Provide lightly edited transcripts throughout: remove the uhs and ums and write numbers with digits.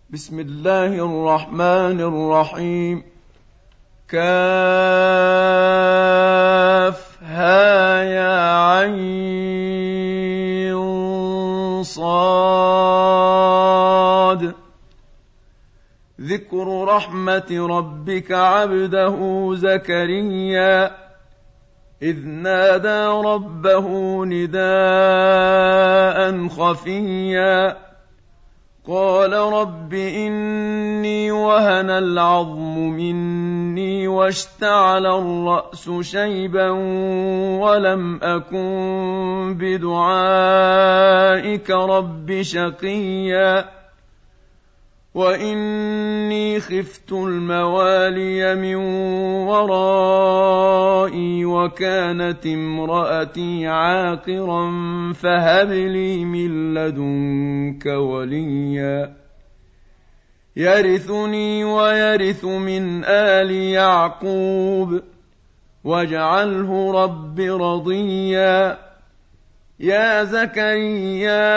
بسم الله الرحمن الرحيم. كافها يا عين صاد. ذكر رحمة ربك عبده زكريا إذ نادى ربه نداء خفيا قال رب إني وهن العظم مني واشتعل الرأس شيبا ولم أكن بدعائك رب شقيا وإني خفت الموالي من ورائي وكانت امرأتي عاقرا فهب لي من لدنك وليا يرثني ويرث من آل يعقوب واجعله رب رضيا يا زكريا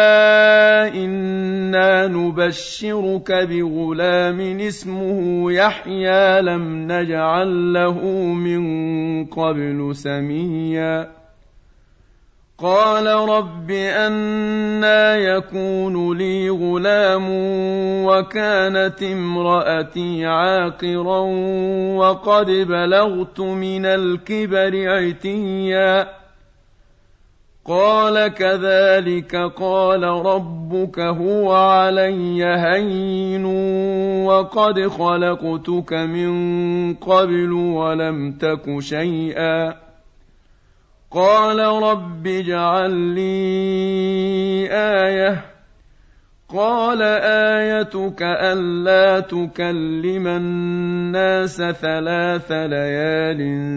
إنا نبشرك بغلام اسمه يحيى لم نجعل له من قبل سميا قال رب أنى يكون لي غلام وكانت امرأتي عاقرا وقد بلغت من الكبر عتيا قال كذلك قال ربك هو علي هين وقد خلقتك من قبل ولم تك شيئا قال رب اجعل لي آية قال آيتك ألا تكلم الناس 3 ليال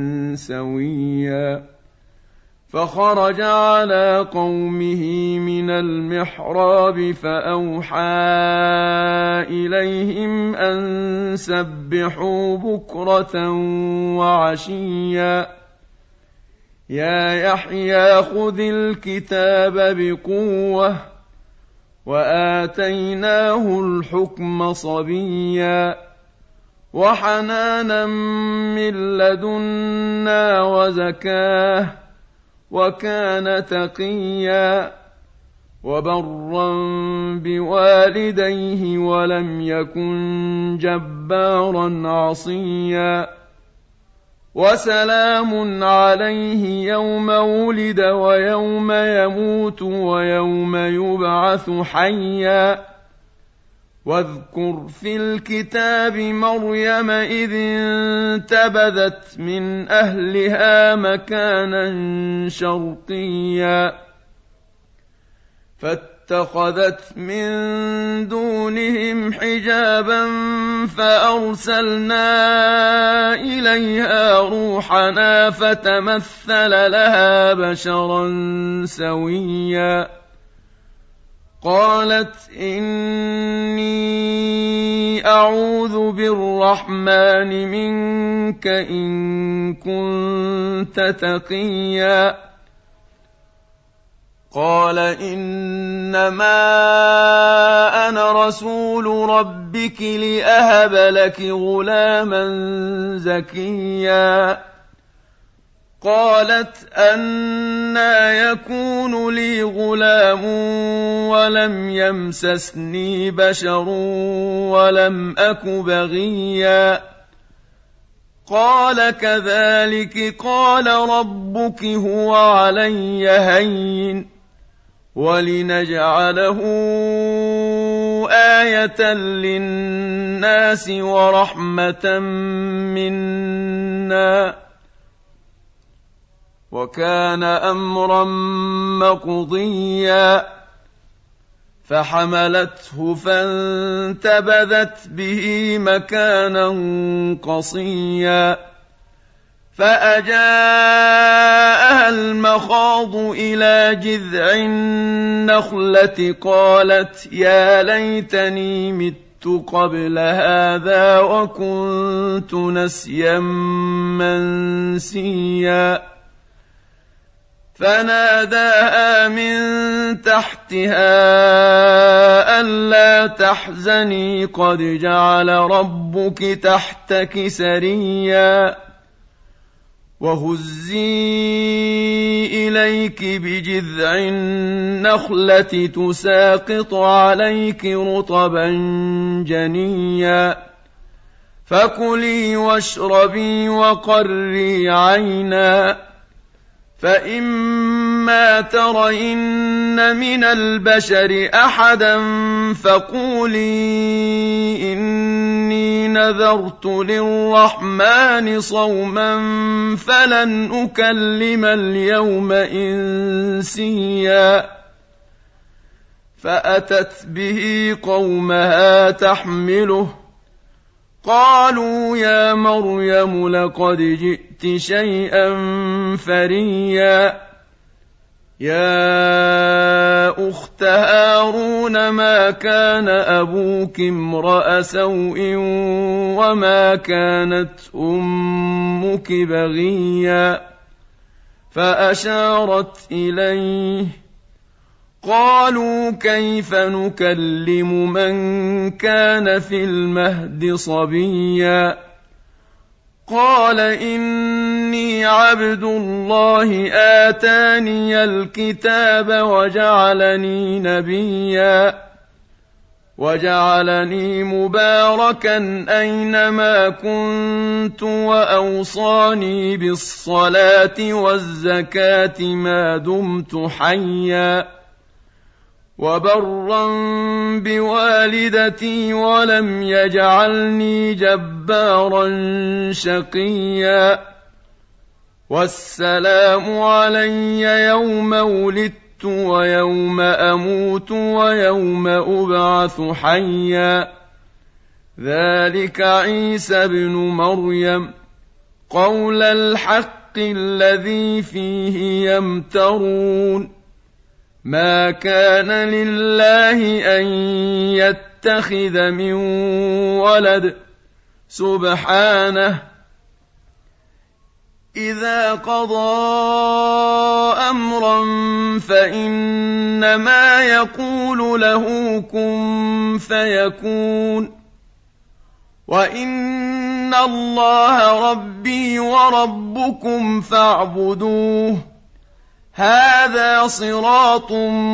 سويا فخرج على قومه من المحراب فأوحى إليهم أن سبحوا بكرة وعشيا يا يحيى خذ الكتاب بقوة وآتيناه الحكم صبيا وحنانا من لدنا وزكاه وكان تقيا وبرا بوالديه ولم يكن جبارا عصيا وسلام عليه يوم ولد ويوم يموت ويوم يبعث حيا واذكر في الكتاب مريم إذ انتبذت من أهلها مكانا شرقيا فاتخذت من دونهم حجابا فأرسلنا إليها روحنا فتمثل لها بشرا سويا قالت إني أعوذ بالرحمن منك إن كنت تقيا قال إنما أنا رسول ربك لأهب لك غلاما زكيا قالت أنى يكون لي غلام ولم يمسسني بشر ولم أك بغيا قال كذلك قال ربك هو علي هين ولنجعله آية للناس ورحمة منا وكان أمرا مقضيا فحملته فانتبذت به مكانا قصيا فأجاءها المخاض إلى جذع النخلة قالت يا ليتني مت قبل هذا وكنت نسيا منسيا فناداها من تحتها ألا تحزني قد جعل ربك تحتك سريا وهزي إليك بجذع النخلة تساقط عليك رطبا جنيا فكلي واشربي وقري عينا فإما ترين من البشر أحدا فقولي إني نذرت للرحمن صوما فلن أكلم اليوم إنسيا فأتت به قومها تحمله قالوا يا مريم لقد جئت شيئا فريا يا أخت هارون ما كان أبوك امرأ سوء وما كانت أمك بغيا فأشارت إليه قالوا كيف نكلم من كان في المهد صبيا قال إني عبد الله آتاني الكتاب وجعلني نبيا وجعلني مباركا أينما كنت وأوصاني بالصلاة والزكاة ما دمت حيا وبرا بوالدتي ولم يجعلني جبارا شقيا والسلام علي يوم ولدت ويوم أموت ويوم أبعث حيا ذلك عيسى ابن مريم قول الحق الذي فيه يمترون ما كان لله أن يتخذ من ولد سبحانه إذا قضى أمرا فإنما يقول له كن فيكون وإن الله ربي وربكم فاعبدوه هذا صراط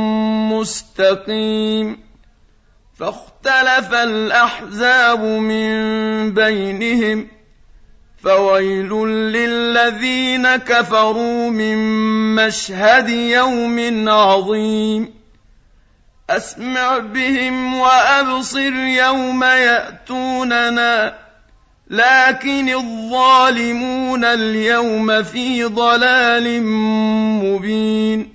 مستقيم فاختلف الأحزاب من بينهم فويل للذين كفروا من مشهد يوم عظيم أسمع بهم وأبصر يوم يأتوننا لكن الظالمون اليوم في ضلال مبين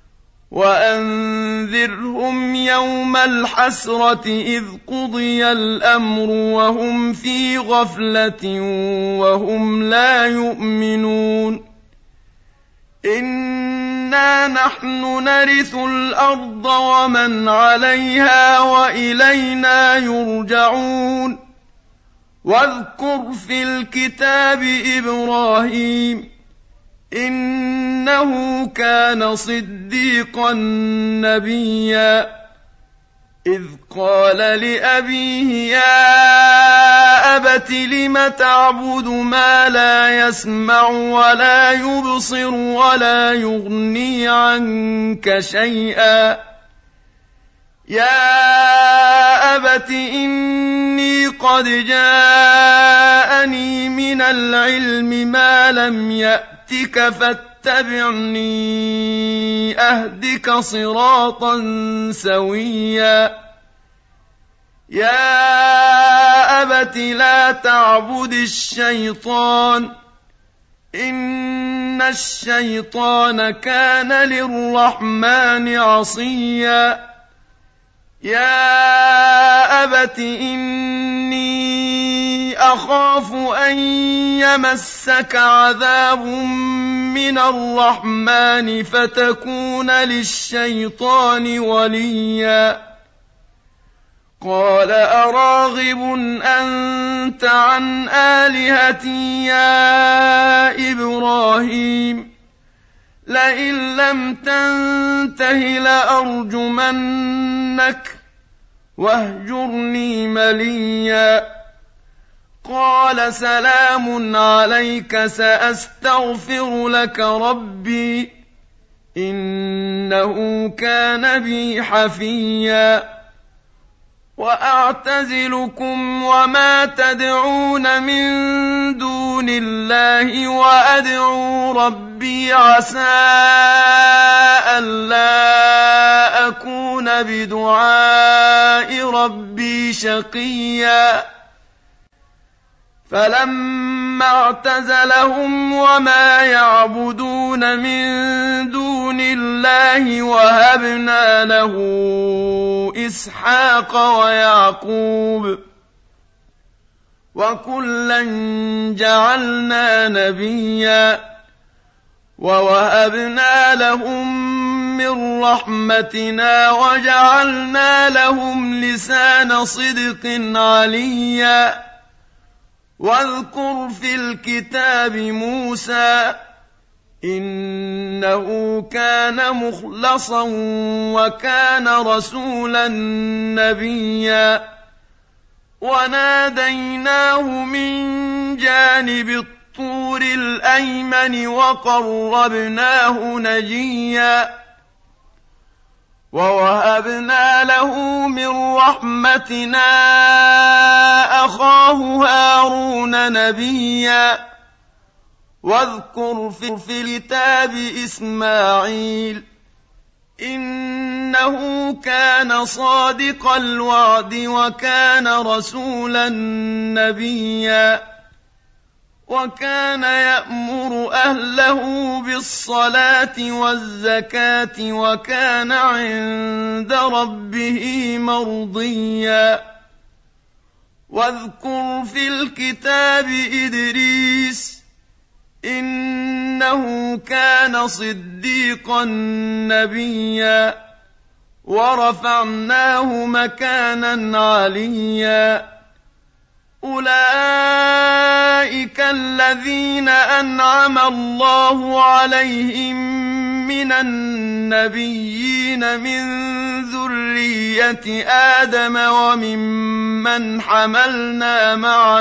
وأنذرهم يوم الحسرة إذ قضي الأمر وهم في غفلة وهم لا يؤمنون إنا نحن نرث الأرض ومن عليها وإلينا يرجعون واذكر في الكتاب إبراهيم إنه كان صديقا نبيا إذ قال لأبيه يا أبت لم تعبد ما لا يسمع ولا يبصر ولا يغني عنك شيئا يا أبت إني قد جاءني من العلم ما لم يأتك فاتبعني أهدك صراطا سويا يا أبت لا تعبد الشيطان إن الشيطان كان للرحمن عصيا يا أبت إني أخاف أن يمسك عذاب من الرحمن فتكون للشيطان وليا قال أراغب أنت عن آلهتي يا إبراهيم لئن لم تنته لأرجمنك واهجرني مليا قال سلام عليك سأستغفر لك ربي إنه كان بي حفيا وأعتزلكم وما تدعون من دون الله وأدعو ربي عسى ألا أكون بدعاء ربي شقيا فلما اعتزلهم وما يعبدون من دون الله وهبنا له إسحاق ويعقوب وكلا جعلنا نبيا ووهبنا لهم من رحمتنا وجعلنا لهم لسان صدق عليا واذكر في الكتاب موسى إنه كان مخلصا وكان رسولا نبيا وناديناه من جانب الطور الأيمن وقربناه نجيا ووهبنا له من رحمتنا أخاه هارون نبيا واذكر في الكتاب إسماعيل إنه كان صادق الوعد وكان رسولا نبيا وكان يأمر أهله بالصلاة والزكاة وكان عند ربه مرضيا واذكر في الكتاب إدريس إنه كان صديقا نبيا ورفعناه مكانا عليا أولئك الذين أنعم الله عليهم من النبيين من ذرية آدم وممن حملنا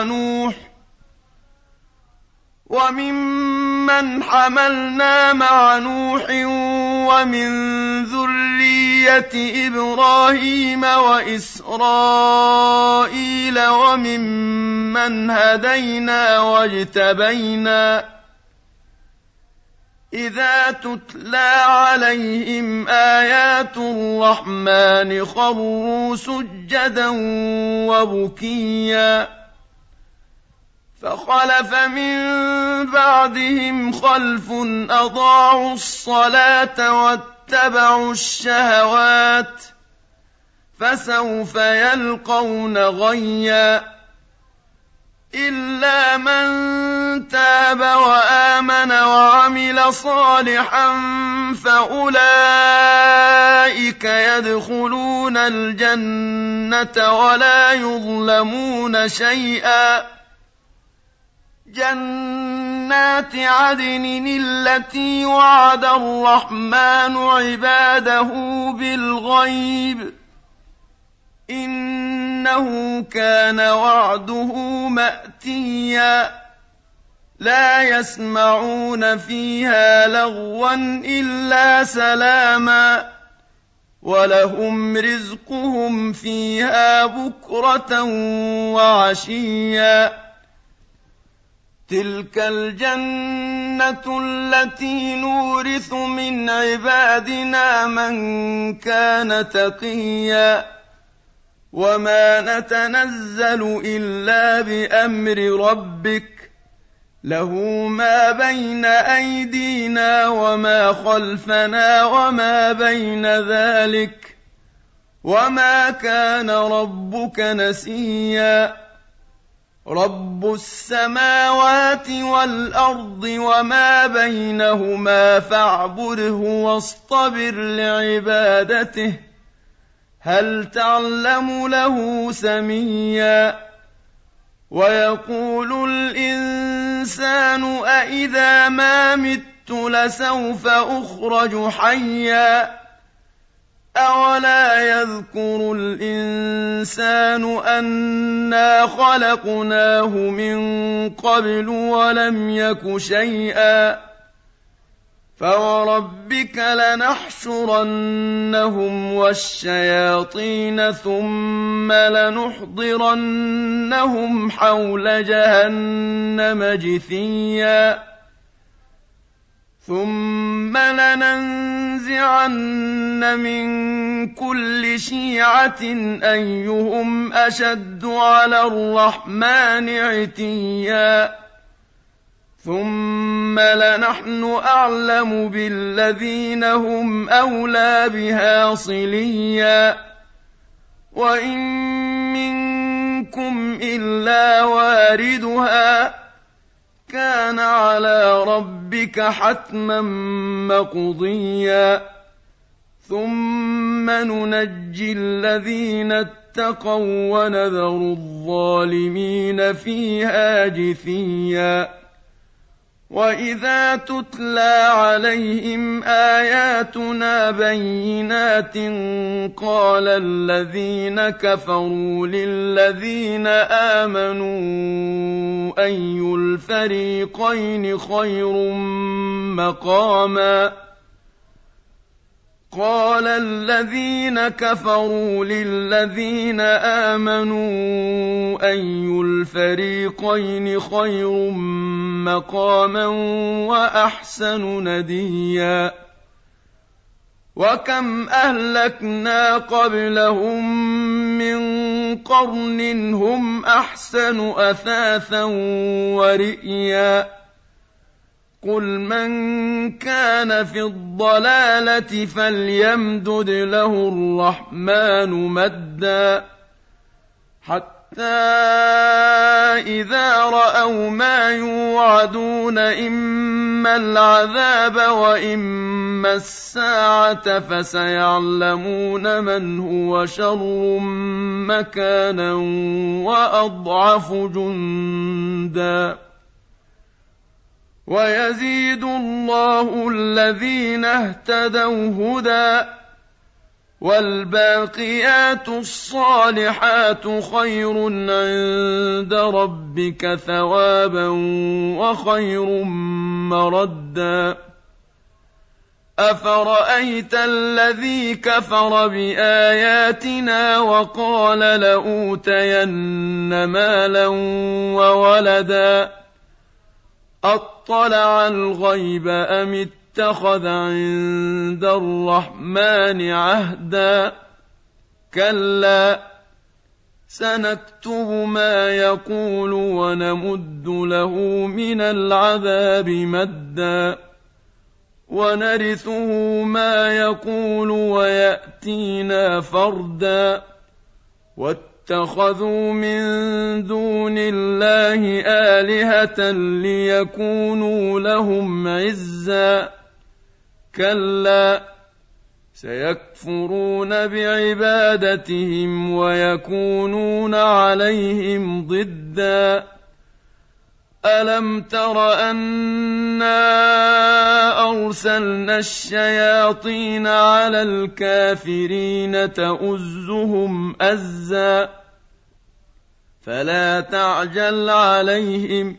مع نوح ومن ذرية إبراهيم وإسرائيل وممن هدينا واجتبينا إذا تتلى عليهم آيات الرحمن خروا سجدا وبكيا فخلف من بعدهم خلف أضاعوا الصلاة واتبعوا الشهوات فسوف يلقون غيا إلا من تاب وآمن وعمل صالحا فأولئك يدخلون الجنة ولا يظلمون شيئا جنات عدن التي وعد الرحمن عباده بالغيب إنه كان وعده مأتيا لا يسمعون فيها لغوا إلا سلاما ولهم رزقهم فيها بكرة وعشيا تلك الجنة التي نورث من عبادنا من كان تقيا وما نتنزل إلا بأمر ربك له ما بين أيدينا وما خلفنا وما بين ذلك وما كان ربك نسيا رب السماوات والأرض وما بينهما فاعبده واصطبر لعبادته هل تعلم له سميا ويقول الإنسان أإذا ما مت مت لسوف أخرج حيا أولا يذكر الإنسان أنا خلقناه من قبل ولم يك شيئا فوربك لنحشرنهم والشياطين ثم لنحضرنهم حول جهنم جثيا ثم لننزعن من كل شيعة أيهم أشد على الرحمن عتيا ثم لنحن أعلم بالذين هم أولى بها صليا وإن منكم إلا واردها كان على ربك حتما مقضيا ثم ننجي الذين اتقوا ونذر الظالمين فيها جثيا وإذا تتلى عليهم آياتنا بينات قال الذين كفروا للذين آمنوا أي الفريقين خير مقاما قال الذين كفروا للذين آمنوا أي الفريقين خير مقاما وأحسن نديا وكم أهلكنا قبلهم من قرن هم أحسن أثاثا ورئيا قل من كان في الضلالة فليمدد له الرحمن مدا حتى إذا رأوا ما يوعدون إما العذاب وإما الساعة فسيعلمون من هو شر مكانا وأضعف جندا ويزيد الله الذين اهتدوا هدى والباقيات الصالحات خير عند ربك ثوابا وخير مردا أفرأيت الذي كفر بآياتنا وقال لأوتين مالا وولدا أطلع الغيب أم اتخذ عند الرحمن عهدا كلا سنكتب ما يقول ونمد له من العذاب مدا ونرثه ما يقول ويأتينا فردا واتخذوا من دون الله آلهة ليكونوا لهم عزا كلا سيكفرون بعبادتهم ويكونون عليهم ضدا ألم تر أنا أرسلنا الشياطين على الكافرين تؤزهم أزا فلا تعجل عليهم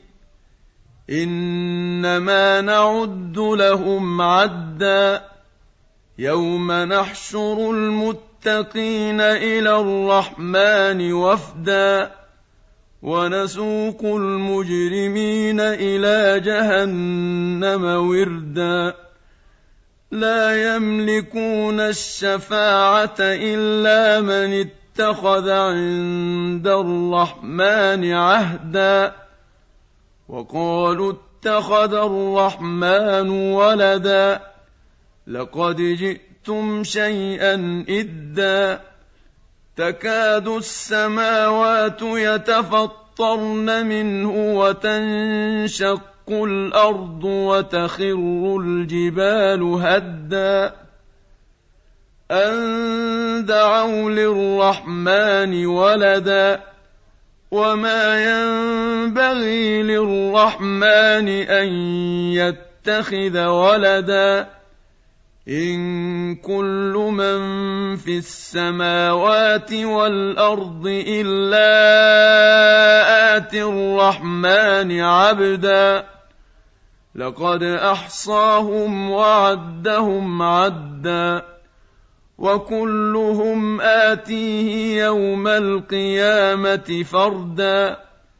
إنما نعد لهم عدا يوم نحشر المتقين إلى الرحمن وفدا ونسوق المجرمين إلى جهنم وردا لا يملكون الشفاعة إلا من اتخذ عند الرحمن عهدا وقالوا اتخذ الرحمن ولدا لقد جئتم شيئا إدا تكاد السماوات يتفطرن منه وتنشق الأرض وتخر الجبال هدا أن دعوا للرحمن ولدا وما ينبغي للرحمن أن يتخذ ولدا إن كل من في السماوات والأرض إلا آتي الرحمن عبدا لقد أحصاهم وعدهم عدا وكلهم آتيه يوم القيامة فردا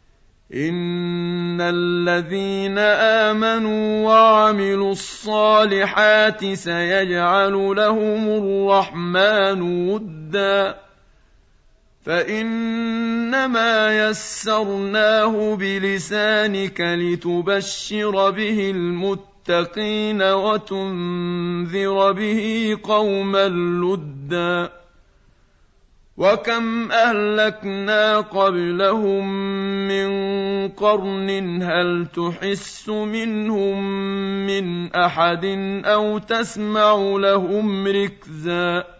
إن الذين آمنوا وعملوا الصالحات سيجعل لهم الرحمن ودا فإنما يسرناه بلسانك لتبشر به المتقين وتنذر به قوما لدا وكم أهلكنا قبلهم من قرن هل تحس منهم من أحد أو تسمع لهم ركزا